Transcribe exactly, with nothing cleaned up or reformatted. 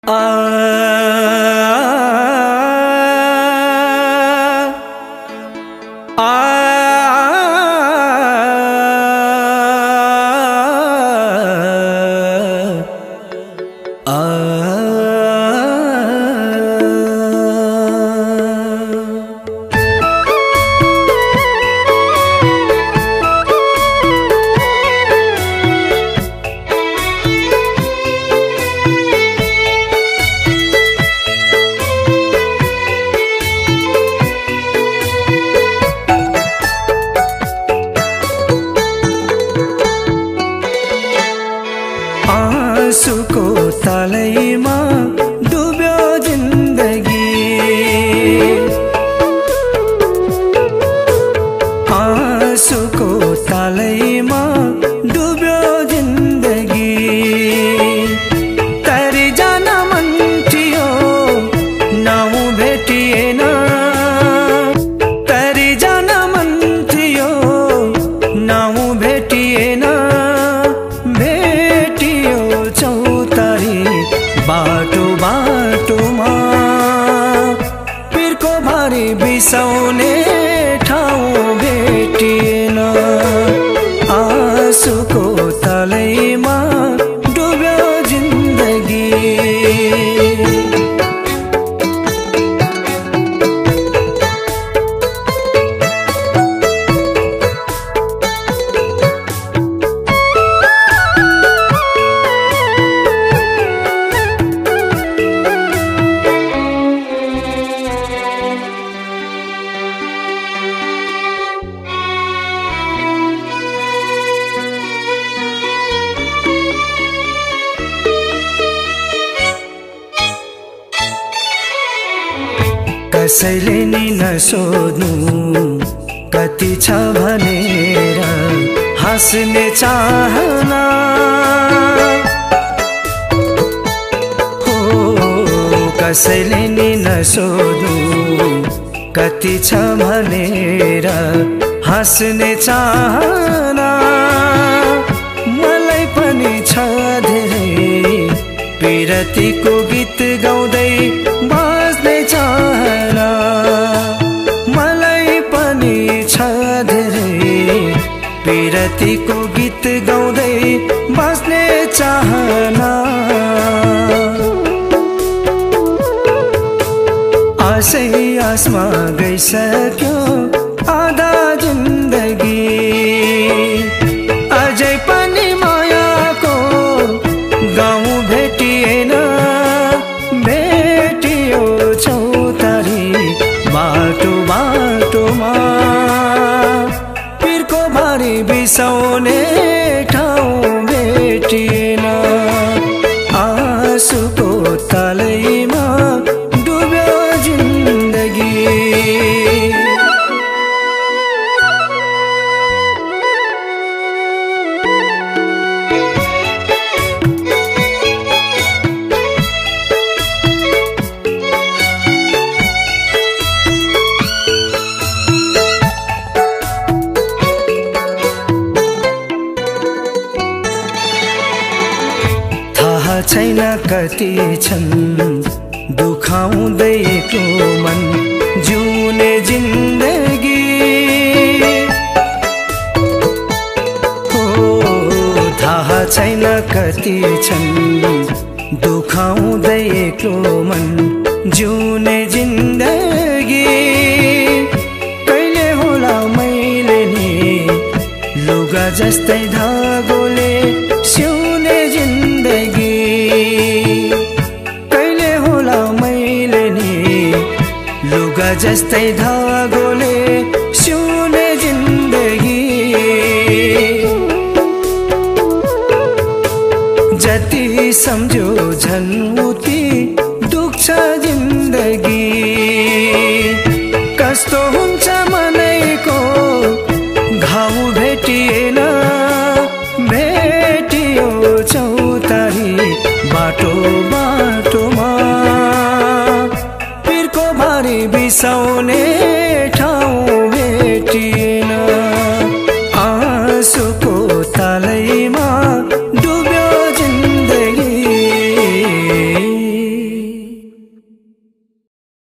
आँसुको तलैमा डुब्यो जिन्दगी, आँसुको तलैमा डुब्यो जिन्दगी। तरी जान मन थियो नाउ भेटिएन, तरी जान मन थियो नाउ भेटिएन। बाटो बाटोमा पिरको भारी बिसाउने ठाउँ भेटिएन। आँसुको तलैमा डुब्यो जिन्दगी। कसैले नि नसोध्नु कति छ भनेर हाँस्ने चाहना। हो कसैले नि नसोध्नु कति छ भनेर हाँस्ने चाहना। मलाई पनि छ धेरै पिरतीको गीत गाउँदै बाँच्ने चाहना। मलाई पनि छ धेरै पिरतीको गीत गाउँदै बाँच्ने चाहना। आशै आसमा गइसक्यो आधा जिन्दगी, अझै पनि मायाको गाउँ भेटिएन। भेटियो चौतारी बाटो बाटोमा पिरको भारी बिसाउने ठाउँ भेटिएन। आँसुको तलैमा डुब्यो जिन्दगी। थाहा छैन कति छन् दुखाउँदैको मन जिउने जिन्दगी। हो थाहा छैन कति छन् दुखाउँदैको मन जिउने जिन्दगी। कहिले होला मैले नि लुगा जस्तै धागोले सिउने जिन्दगी। कहिले होला मैले नि लुगा जस्तै धागोले सिउने जिन्दगी। जति सम्झो झन्